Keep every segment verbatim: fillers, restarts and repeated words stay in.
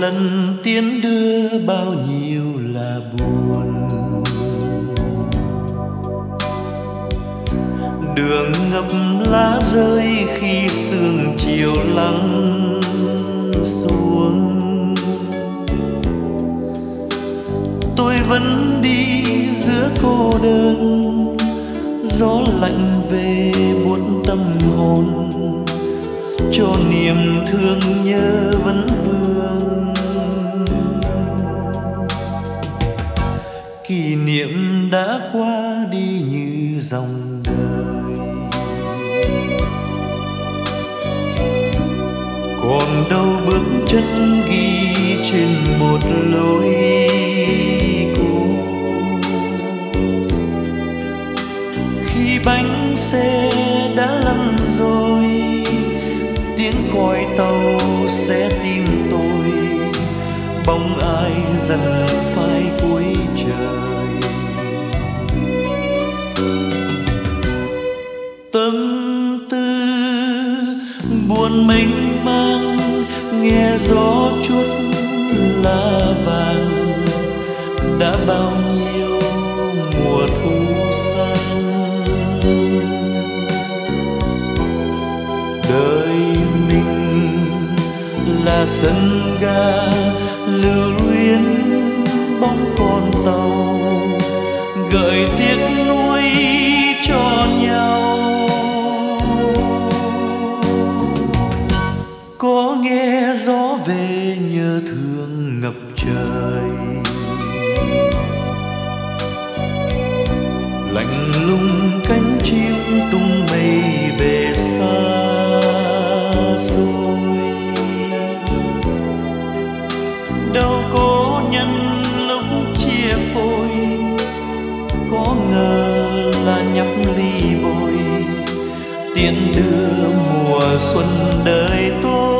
lần tiến đưa bao nhiêu là buồn. Đường ngập lá rơi khi sương chiều lắng xuống. Tôi vẫn đi giữa cô đơn, gió lạnh về buốt tâm hồn, cho niềm thương nhớ vẫn vương. Kỷ niệm đã qua đi như dòng đời, còn đâu bước chân ghi trên một lối cũ. Khi bánh xe đã lăn rồi, tiếng còi tàu sẽ tìm tôi, bóng ai dần phai cuối trời. Tâm tư buồn mênh mang, nghe gió chút lá vàng, đã bao nhiêu mùa thu xanh. Đời mình là sân ga lưu luyến bóng con tàu, gợi tiếc nuối cho nhau. Có nghe gió về nhớ thương ngập trời, lạnh lùng cánh chim tung mây về xa xôi. Đâu cố nhân lúc chia phôi, có ngờ là nhấp ly bồi, tiễn đưa mùa xuân đời tôi.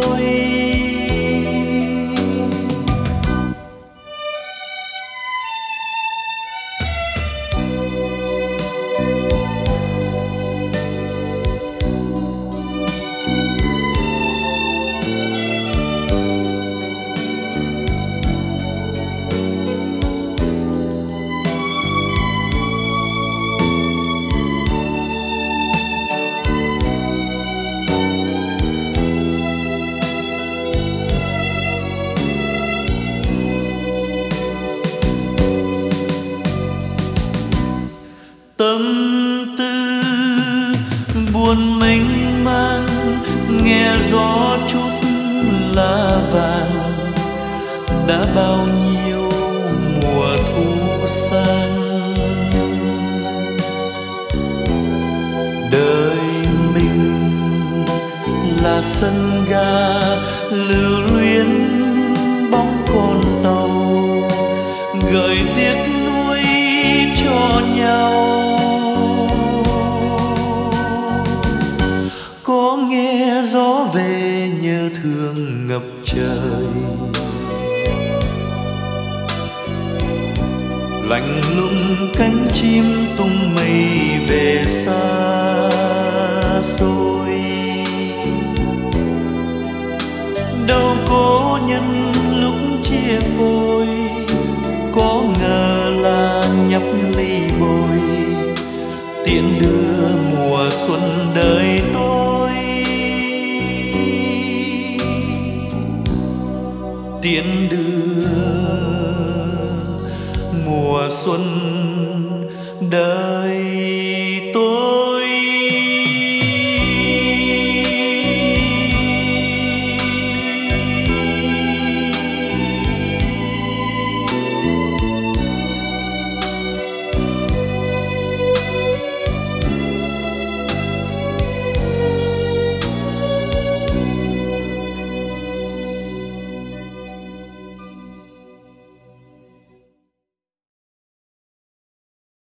Tâm tư buồn mênh mang, nghe gió chút lá vàng, đã bao nhiêu mùa thu xanh. Đời mình là sân ga lưu luyến bóng con tàu, gợi tiếc nuối cho nhau. Có nghe gió về nhớ thương ngập trời, lạnh lùng cánh chim tung mây về xa xôi. Đâu cố nhân lúc chia phôi, có ngờ là nhấp ly bồi, tiễn đưa mùa xuân đời tôi. Tiễn đưa mùa xuân đời